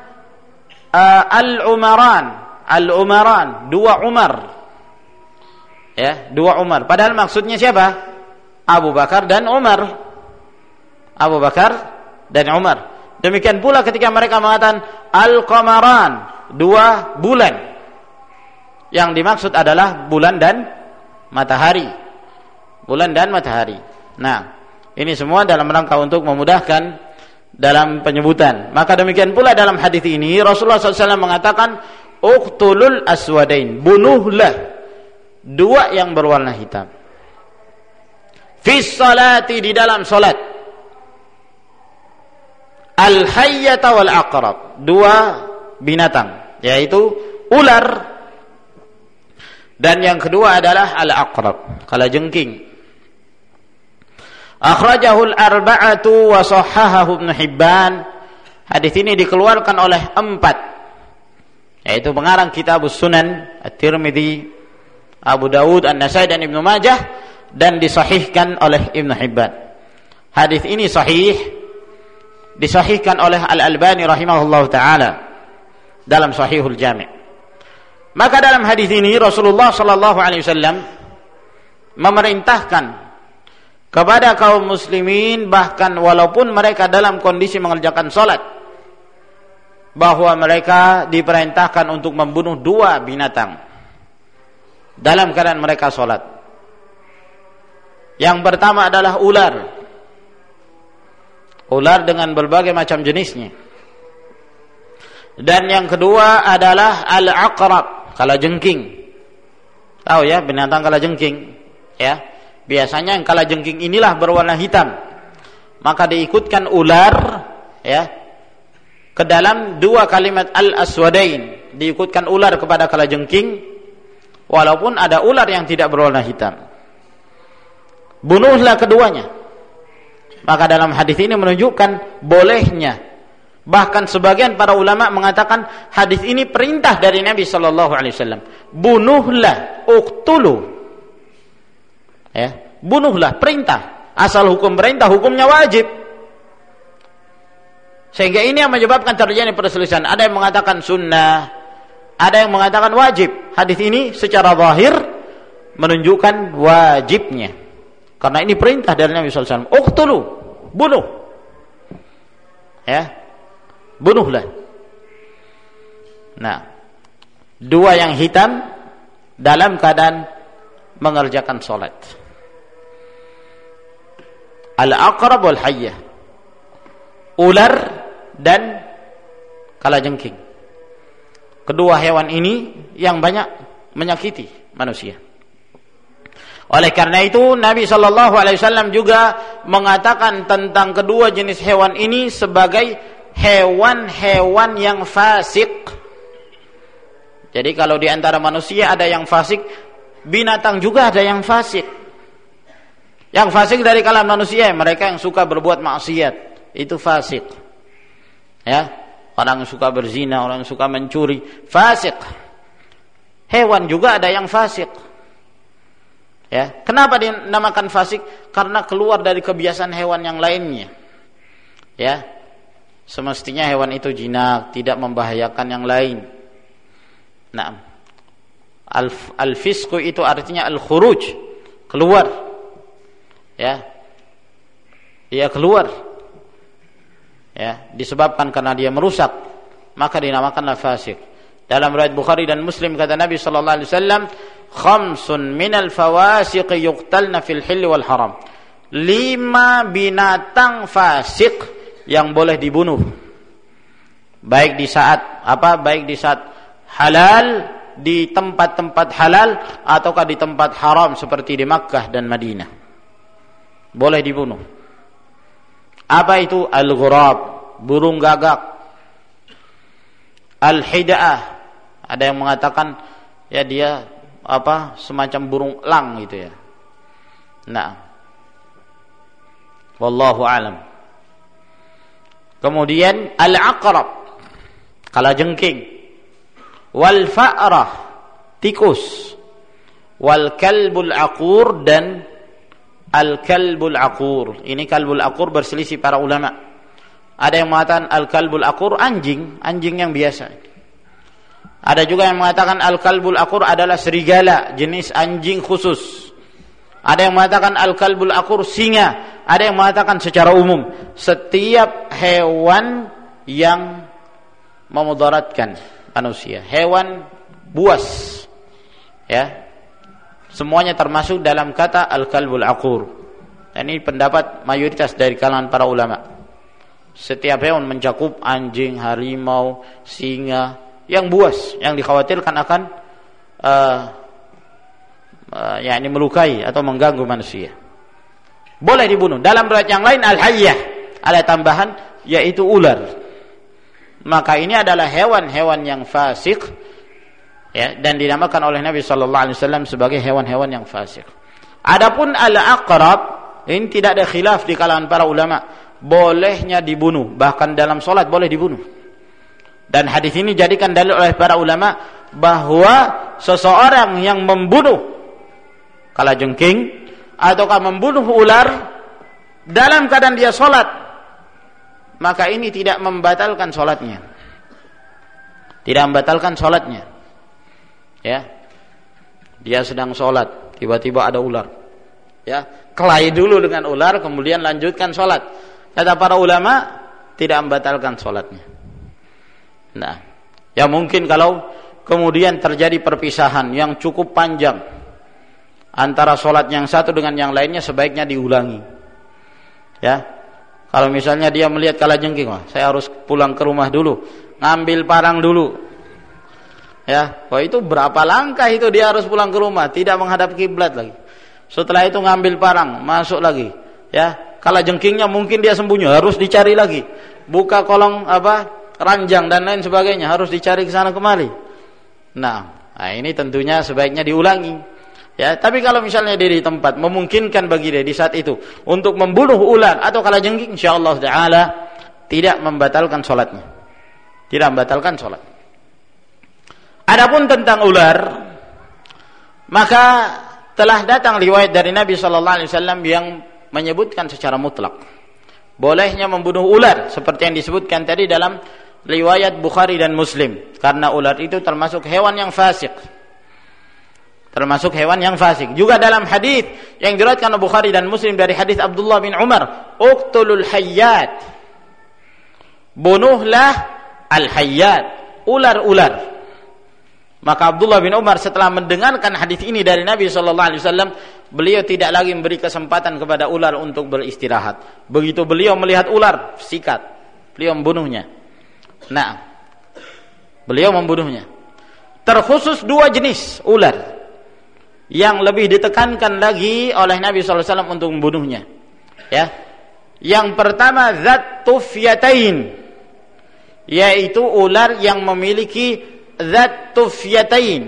al-umaran, dua Umar. Ya, dua Umar. Padahal maksudnya siapa? Abu Bakar dan Umar. Abu Bakar dan Umar. Demikian pula ketika mereka mengatakan al-qamaran, dua bulan. Yang dimaksud adalah bulan dan matahari. Bulan dan matahari. Nah, ini semua dalam rangka untuk memudahkan dalam penyebutan. Maka demikian pula dalam hadis ini Rasulullah SAW mengatakan uqtulul aswadain, bunuhlah dua yang berwarna hitam. Fis salati, di dalam salat. Al-hayyata wal aqrab, dua binatang, yaitu ular, dan yang kedua adalah al-aqrab, kalajengking. Akhrajahul arba'atu wa sahhahahu Ibnu Hibban. Hadis ini dikeluarkan oleh 4, yaitu pengarang Kitabus Sunan, At-Tirmidzi, Abu Dawud, An-Nasai dan Ibnu Majah, dan disahihkan oleh Ibnu Hibban. Hadis ini sahih, disahihkan oleh Al-Albani rahimahullahu taala dalam Sahihul Jami'. Maka dalam hadis ini Rasulullah sallallahu alaihi wasallam memerintahkan kepada kaum muslimin, bahkan walaupun mereka dalam kondisi mengerjakan salat, bahwa mereka diperintahkan untuk membunuh dua binatang dalam keadaan mereka salat. Yang pertama adalah ular. Ular dengan berbagai macam jenisnya. Dan yang kedua adalah al-aqrab, kalajengking. Tahu ya binatang kalajengking? Ya. Biasanya yang kalajengking inilah berwarna hitam. Maka diikutkan ular ya ke dalam dua kalimat al-aswadain. Diikutkan ular kepada kalajengking walaupun ada ular yang tidak berwarna hitam. Bunuhlah keduanya. Maka dalam hadis ini menunjukkan bolehnya. Bahkan sebagian para ulama mengatakan hadis ini perintah dari Nabi sallallahu alaihi wasallam. Bunuhlah, uqtulu. Ya, bunuhlah, perintah. Asal hukum perintah, hukumnya wajib. Sehingga ini yang menyebabkan terjadi perselisihan. Ada yang mengatakan sunnah, ada yang mengatakan wajib. Hadis ini secara zahir menunjukkan wajibnya. Karena ini perintah dari Nabi sallallahu alaihi wasallam. Uqtulu, bunuh. Ya. Bunuhlah. Nah, dua yang hitam dalam keadaan mengerjakan salat. Al-aqrab wal hayyah. Ular dan kalajengking. Kedua hewan ini yang banyak menyakiti manusia. Oleh karena itu Nabi sallallahu alaihi wasallam juga mengatakan tentang kedua jenis hewan ini sebagai hewan-hewan yang fasik. Jadi kalau di antara manusia ada yang fasik, binatang juga ada yang fasik. Yang fasik dari kalangan manusia, mereka yang suka berbuat maksiat, itu fasik. Ya, orang yang suka berzina, orang yang suka mencuri, fasik. Hewan juga ada yang fasik. Ya, kenapa dinamakan fasik? Karena keluar dari kebiasaan hewan yang lainnya. Ya. Semestinya hewan itu jinak, tidak membahayakan yang lain. Nah, al-fisqu itu artinya al-khuruj, keluar. Ya. Dia keluar. Ya, disebabkan karena dia merusak, maka dinamakanlah fasik. Dalam riwayat Bukhari dan Muslim kata Nabi sallallahu alaihi wasallam, "Khamsun minal fawasiq yuqtalna fil hilli wal haram." 5 binatang fasik yang boleh dibunuh baik di saat halal, di tempat-tempat halal ataukah di tempat haram seperti di Makkah dan Madinah, boleh dibunuh. Apa itu? Al-ghurab, burung gagak. Al-hida'ah, ada yang mengatakan ya dia semacam burung elang gitu ya. Nah, wallahu alam. Kemudian al-aqrab, kalajengking. Wal fa'rah, tikus. Wal kalbul aqur, dan al-kalbul aqur. Ini kalbul aqur berselisih para ulama. Ada yang mengatakan al-kalbul aqur anjing yang biasa. Ada juga yang mengatakan al-kalbul aqur adalah serigala, jenis anjing khusus. Ada yang mengatakan al-kalbul aqur singa. Ada yang mengatakan secara umum setiap hewan yang memudaratkan manusia, hewan buas, ya, semuanya termasuk dalam kata al-kalbul aqur. Dan ini pendapat mayoritas dari kalangan para ulama. Setiap hewan mencakup anjing, harimau, singa yang buas, yang dikhawatirkan akan yakni melukai atau mengganggu manusia, boleh dibunuh. Dalam riwayat yang lain al-hayyah, ada tambahan yaitu ular. Maka ini adalah hewan-hewan yang fasik, ya, dan dinamakan oleh Nabi sallallahu alaihi wasallam sebagai hewan-hewan yang fasik. Adapun al-aqrab, ini tidak ada khilaf di kalangan para ulama, bolehnya dibunuh, bahkan dalam salat boleh dibunuh. Dan hadis ini jadikan dalil oleh para ulama bahwa seseorang yang membunuh kalajengking ataukah membunuh ular dalam keadaan dia sholat, maka ini tidak membatalkan sholatnya. Tidak membatalkan sholatnya. Ya, dia sedang sholat, tiba-tiba ada ular. Ya, kelahi dulu dengan ular, kemudian lanjutkan sholat. Kata para ulama, tidak membatalkan sholatnya. Nah, ya mungkin kalau kemudian terjadi perpisahan yang cukup panjang, antara sholat yang satu dengan yang lainnya sebaiknya diulangi. Ya, kalau misalnya dia melihat kalajengking, wah, saya harus pulang ke rumah dulu, ngambil parang dulu. Ya, wah itu berapa langkah itu dia harus pulang ke rumah, tidak menghadap kiblat lagi. Setelah itu ngambil parang, masuk lagi. Ya, kalajengkingnya mungkin dia sembunyi, harus dicari lagi. Buka kolong ranjang dan lain sebagainya, harus dicari ke sana kemari. Nah, ini tentunya sebaiknya diulangi. Ya, tapi kalau misalnya dia di tempat memungkinkan bagi dia di saat itu untuk membunuh ular atau kalajengking, insyaallah taala tidak membatalkan salatnya. Tidak membatalkan salat. Adapun tentang ular, maka telah datang riwayat dari Nabi sallallahu alaihi wasallam yang menyebutkan secara mutlak bolehnya membunuh ular seperti yang disebutkan tadi dalam riwayat Bukhari dan Muslim, karena ular itu termasuk hewan yang fasik. Termasuk hewan yang fasik. Juga dalam hadis yang diriwayatkan oleh Bukhari dan Muslim dari hadis Abdullah bin Umar, uqtulul hayyat. Bunuhlah al-hayyat, ular-ular. Maka Abdullah bin Umar setelah mendengarkan hadis ini dari Nabi sallallahu alaihi wasallam, beliau tidak lagi memberi kesempatan kepada ular untuk beristirahat. Begitu beliau melihat ular, sikat, beliau membunuhnya. Nah, beliau membunuhnya. Terkhusus dua jenis ular yang lebih ditekankan lagi oleh Nabi sallallahu alaihi wasallam untuk membunuhnya. Ya. Yang pertama zat tufyatain, yaitu ular yang memiliki zat tufyatain.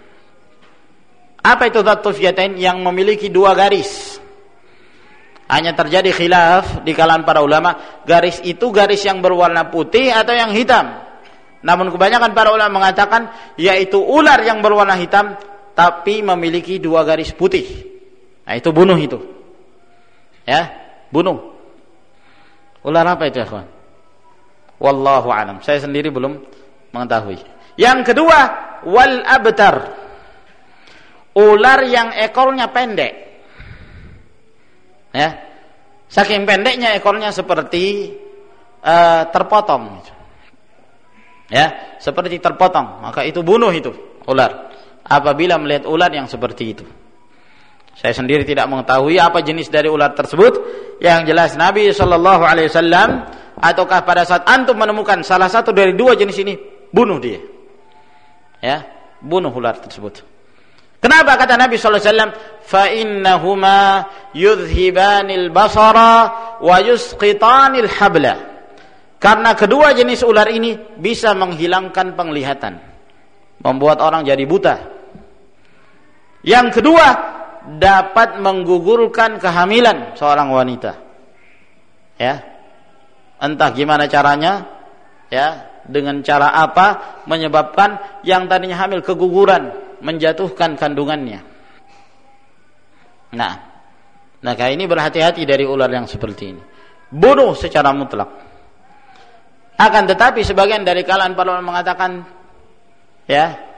Apa itu zat tufyatain? Yang memiliki dua garis. Hanya terjadi khilaf di kalangan para ulama, garis itu garis yang berwarna putih atau yang hitam. Namun kebanyakan para ulama mengatakan yaitu ular yang berwarna hitam tapi memiliki dua garis putih. Nah, itu bunuh itu. Ya, bunuh. Ular apa itu, ya kawan? Wallahu alam. Saya sendiri belum mengetahui. Yang kedua, wal abtar. Ular yang ekornya pendek. Ya. Saking pendeknya ekornya seperti terpotong. Ya, seperti terpotong. Maka itu bunuh itu ular. Apabila melihat ular yang seperti itu. Saya sendiri tidak mengetahui apa jenis dari ular tersebut. Yang jelas Nabi sallallahu alaihi wasallam, ataukah pada saat antum menemukan salah satu dari dua jenis ini, bunuh dia. Ya, bunuh ular tersebut. Kenapa kata Nabi sallallahu alaihi wasallam, fa innahuma yudhibanil basara wa yusqitanil habla. Karena kedua jenis ular ini bisa menghilangkan penglihatan, membuat orang jadi buta. Yang kedua, dapat menggugurkan kehamilan seorang wanita. Ya. Entah gimana caranya, ya, dengan cara apa menyebabkan yang tadinya hamil keguguran, menjatuhkan kandungannya. Nah, maka ini berhati-hati dari ular yang seperti ini. Bunuh secara mutlak. Akan tetapi sebagian dari kalangan para ulama mengatakan, ya,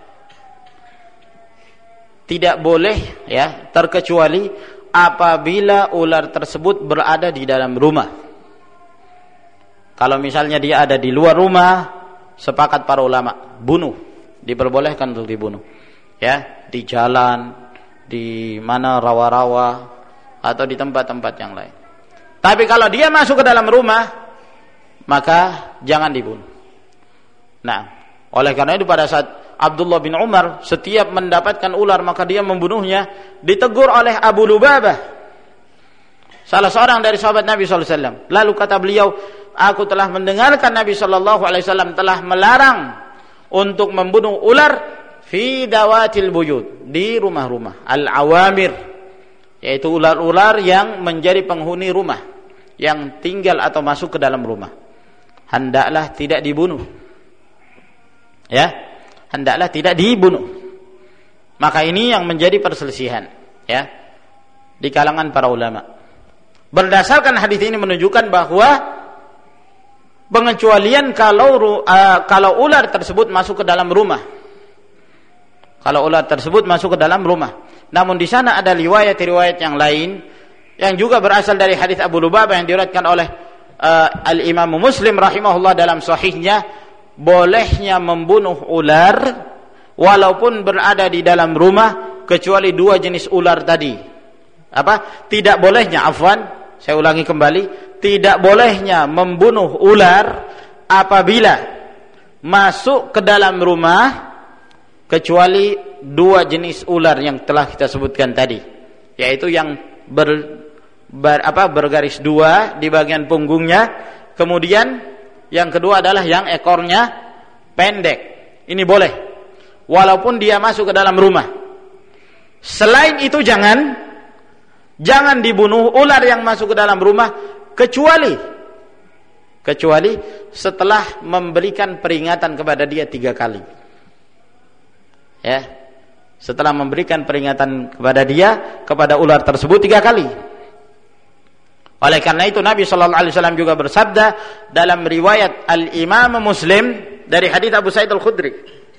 tidak boleh, ya, terkecuali apabila ular tersebut berada di dalam rumah. Kalau misalnya dia ada di luar rumah, sepakat para ulama, bunuh, diperbolehkan untuk dibunuh. Ya, di jalan, di mana rawa-rawa atau di tempat-tempat yang lain. Tapi kalau dia masuk ke dalam rumah, maka jangan dibunuh. Nah, oleh karena itu pada saat Abdullah bin Umar setiap mendapatkan ular maka dia membunuhnya, ditegur oleh Abu Lubabah, salah seorang dari sahabat Nabi sallallahu alaihi wasallam. Lalu kata beliau, aku telah mendengarkan Nabi sallallahu alaihi wasallam telah melarang untuk membunuh ular fi dawatil buyut, di rumah-rumah, al-awamir, yaitu ular-ular yang menjadi penghuni rumah, yang tinggal atau masuk ke dalam rumah. Hendaklah tidak dibunuh. Ya, hendaklah tidak dibunuh. Maka ini yang menjadi perselisihan, ya, di kalangan para ulama. Berdasarkan hadis ini menunjukkan bahwa pengecualian kalau ular tersebut masuk ke dalam rumah. Kalau ular tersebut masuk ke dalam rumah. Namun di sana ada riwayat-riwayat yang lain yang juga berasal dari hadis Abu Lubabah yang diriwayatkan oleh Al-Imam Muslim rahimahullah dalam sahihnya, bolehnya membunuh ular walaupun berada di dalam rumah kecuali dua jenis ular tadi. Tidak bolehnya, saya ulangi kembali, tidak bolehnya membunuh ular apabila masuk ke dalam rumah kecuali dua jenis ular yang telah kita sebutkan tadi, yaitu yang bergaris dua di bagian punggungnya, kemudian yang kedua adalah yang ekornya pendek. Ini boleh walaupun dia masuk ke dalam rumah. Selain itu jangan dibunuh ular yang masuk ke dalam rumah kecuali setelah memberikan peringatan kepada dia 3 kali. Ya. Setelah memberikan peringatan kepada ular tersebut 3 kali. Oleh karena itu Nabi sallallahu alaihi wasallam juga bersabda dalam riwayat Al-Imam Muslim dari hadis Abu Sa'id Al-Khudri.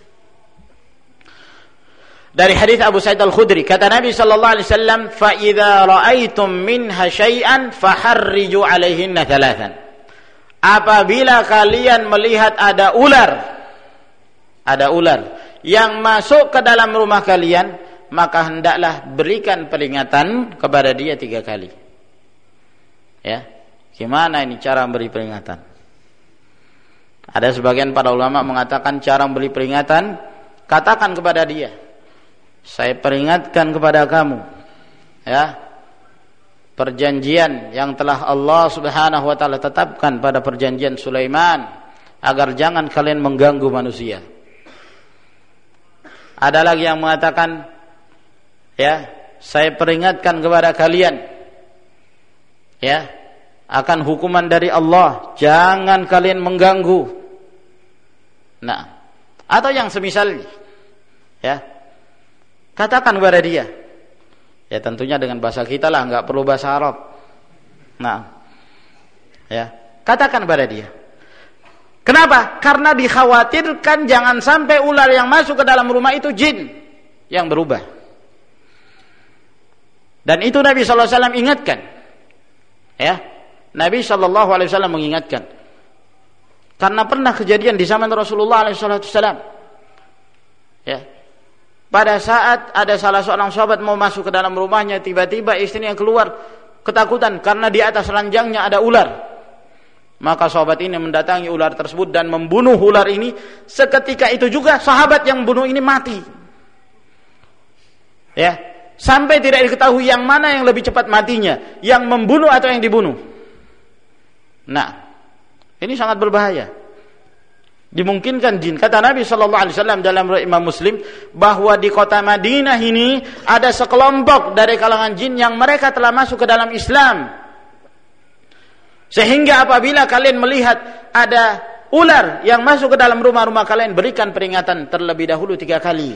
Dari hadis Abu Sa'id Al-Khudri kata Nabi sallallahu alaihi wasallam, "Fa idza ra'aitum minha syai'an faharriju 'alaihinna thalathan." Apabila kalian melihat ada ular yang masuk ke dalam rumah kalian, maka hendaklah berikan peringatan kepada dia 3 kali. Ya, gimana ini cara memberi peringatan? Ada sebagian para ulama mengatakan cara memberi peringatan, katakan kepada dia, saya peringatkan kepada kamu, ya, perjanjian yang telah Allah Subhanahu wa taala tetapkan pada perjanjian Sulaiman, agar jangan kalian mengganggu manusia. Ada lagi yang mengatakan, ya, saya peringatkan kepada kalian, ya, akan hukuman dari Allah, jangan kalian mengganggu. Nah, atau yang semisalnya, ya, katakan kepada dia, ya tentunya dengan bahasa kita lah, nggak perlu bahasa Arab. Nah, ya, katakan kepada dia. Kenapa? Karena dikhawatirkan jangan sampai ular yang masuk ke dalam rumah itu jin yang berubah. Dan itu Nabi sallallahu alaihi wasallam ingatkan. Ya, Nabi sallallahu alaihi wasallam mengingatkan. Karena pernah kejadian di zaman Rasulullah alaihi wasallam. Ya. Pada saat ada salah seorang sahabat mau masuk ke dalam rumahnya, tiba-tiba istrinya keluar ketakutan karena di atas ranjangnya ada ular. Maka sahabat ini mendatangi ular tersebut dan membunuh ular ini. Seketika itu juga sahabat yang bunuh ini mati. Ya, sampai tidak diketahui yang mana yang lebih cepat matinya, yang membunuh atau yang dibunuh. Nah, ini sangat berbahaya. Dimungkinkan jin. Kata Nabi sallallahu alaihi wasallam dalam riwayat Imam Muslim bahwa di kota Madinah ini ada sekelompok dari kalangan jin yang mereka telah masuk ke dalam Islam. Sehingga apabila kalian melihat ada ular yang masuk ke dalam rumah-rumah kalian, berikan peringatan terlebih dahulu 3 kali.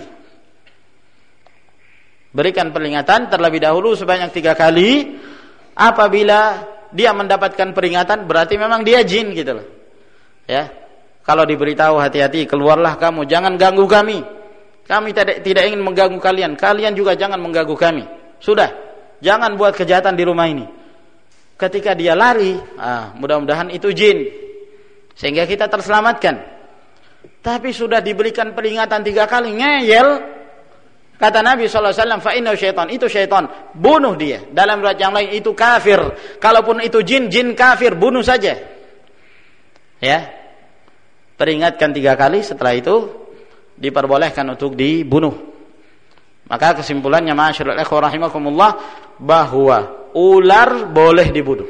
Berikan peringatan terlebih dahulu sebanyak 3 kali. Apabila dia mendapatkan peringatan, berarti memang dia jin gitu loh. Ya. Kalau diberitahu hati-hati, keluarlah kamu, jangan ganggu kami. Kami tidak ingin mengganggu kalian. Kalian juga jangan mengganggu kami. Sudah, jangan buat kejahatan di rumah ini. Ketika dia lari, mudah-mudahan itu jin, sehingga kita terselamatkan. Tapi sudah diberikan peringatan 3 kali, ngeyel. Kata Nabi SAW, fa innahu syaitan, itu syaitan, bunuh dia. Dalam riwayat yang lain itu kafir. Kalaupun itu jin kafir, bunuh saja. Ya, peringatkan 3 kali, setelah itu diperbolehkan untuk dibunuh. Maka kesimpulannya, ma'asyiral ikhwah rahimakumullah, bahwa ular boleh dibunuh.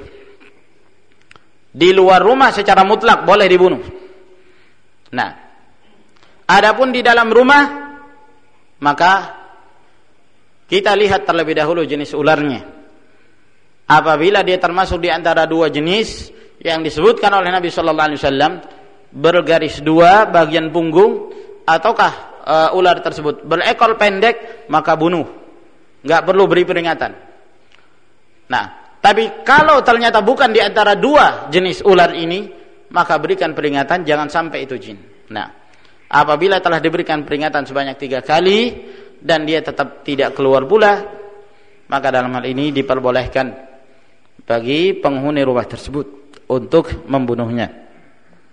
Di luar rumah secara mutlak boleh dibunuh. Nah, adapun di dalam rumah, maka kita lihat terlebih dahulu jenis ularnya. Apabila dia termasuk di antara 2 jenis yang disebutkan oleh Nabi sallallahu alaihi wasallam, bergaris 2 bagian punggung, ataukah ular tersebut berekor pendek, maka bunuh. Enggak perlu beri peringatan. Nah, tapi kalau ternyata bukan di antara 2 jenis ular ini, maka berikan peringatan, jangan sampai itu jin. Nah, apabila telah diberikan peringatan sebanyak 3 kali dan dia tetap tidak keluar pula, maka dalam hal ini diperbolehkan bagi penghuni rumah tersebut untuk membunuhnya.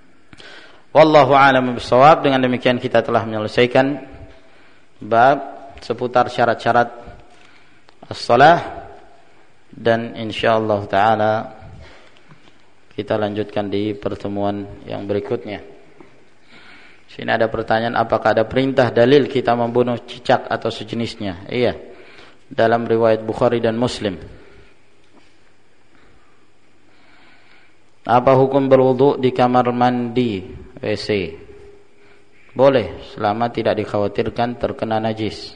Wallahu a'lam bishawab. Dengan demikian kita telah menyelesaikan bab seputar syarat-syarat as-shalah, dan insyaallah taala kita lanjutkan di pertemuan yang berikutnya. Sini ada pertanyaan, apakah ada perintah dalil kita membunuh cicak atau sejenisnya? Iya, dalam riwayat Bukhari dan Muslim. Apa hukum berwudu di kamar mandi WC? Boleh, selama tidak dikhawatirkan terkena najis.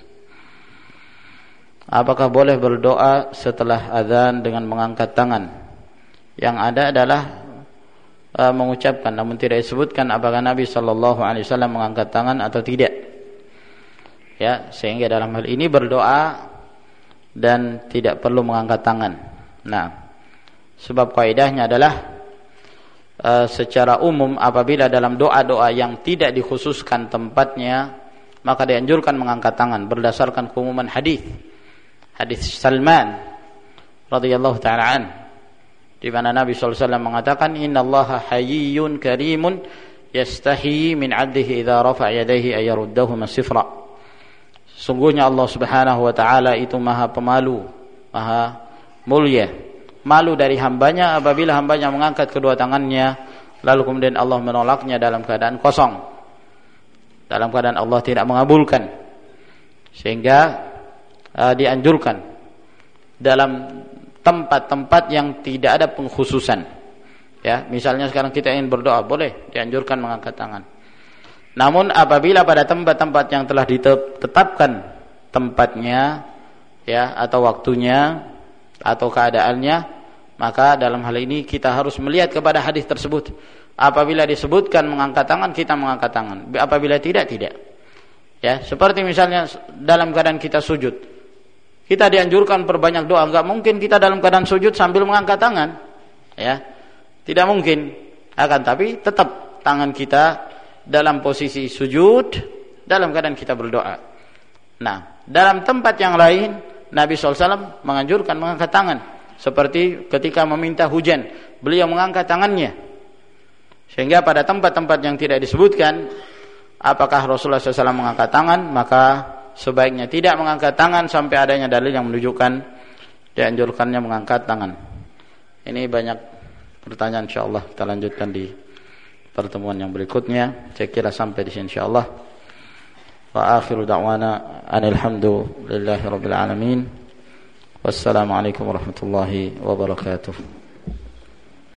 Apakah boleh berdoa setelah azan dengan mengangkat tangan? Yang ada adalah mengucapkan, namun tidak disebutkan apakah Nabi SAW mengangkat tangan atau tidak. Ya, sehingga dalam hal ini berdoa dan tidak perlu mengangkat tangan. Nah, sebab kaidahnya adalah secara umum apabila dalam doa-doa yang tidak dikhususkan tempatnya, maka dianjurkan mengangkat tangan berdasarkan keumuman hadis Salman radhiyallahu taala an, di mana Nabi sallallahu alaihi wasallam mengatakan, innallaha hayyun karimun yastahi min 'abdihi idza rafa'a yadayhi ay yaruddahuma sifra. Sungguhnya Allah Subhanahu wa taala itu Maha Pemalu, Maha Mulia, malu dari hambanya apabila hambanya mengangkat kedua tangannya lalu kemudian Allah menolaknya dalam keadaan kosong, dalam keadaan Allah tidak mengabulkan. Sehingga dianjurkan dalam tempat-tempat yang tidak ada pengkhususan. Ya, misalnya sekarang kita ingin berdoa, boleh dianjurkan mengangkat tangan. Namun apabila pada tempat-tempat yang telah ditetapkan tempatnya, ya, atau waktunya atau keadaannya, maka dalam hal ini kita harus melihat kepada hadis tersebut. Apabila disebutkan mengangkat tangan, kita mengangkat tangan. Apabila tidak, tidak. Ya, seperti misalnya dalam keadaan kita sujud, kita dianjurkan perbanyak doa. Enggak mungkin kita dalam keadaan sujud sambil mengangkat tangan. Ya, tidak mungkin. Akan tapi tetap tangan kita dalam posisi sujud dalam keadaan kita berdoa. Nah, dalam tempat yang lain Nabi SAW menganjurkan mengangkat tangan, seperti ketika meminta hujan, beliau mengangkat tangannya. Sehingga pada tempat-tempat yang tidak disebutkan apakah Rasulullah SAW mengangkat tangan, maka sebaiknya tidak mengangkat tangan sampai adanya dalil yang menunjukkan dianjurkannya mengangkat tangan. Ini banyak pertanyaan, insyaallah kita lanjutkan di pertemuan yang berikutnya. Saya kira sampai di sini insyaallah. Wa akhiru da'wana anil hamdulillahi rabbil alamin. Wassalamualaikum warahmatullahi wabarakatuh.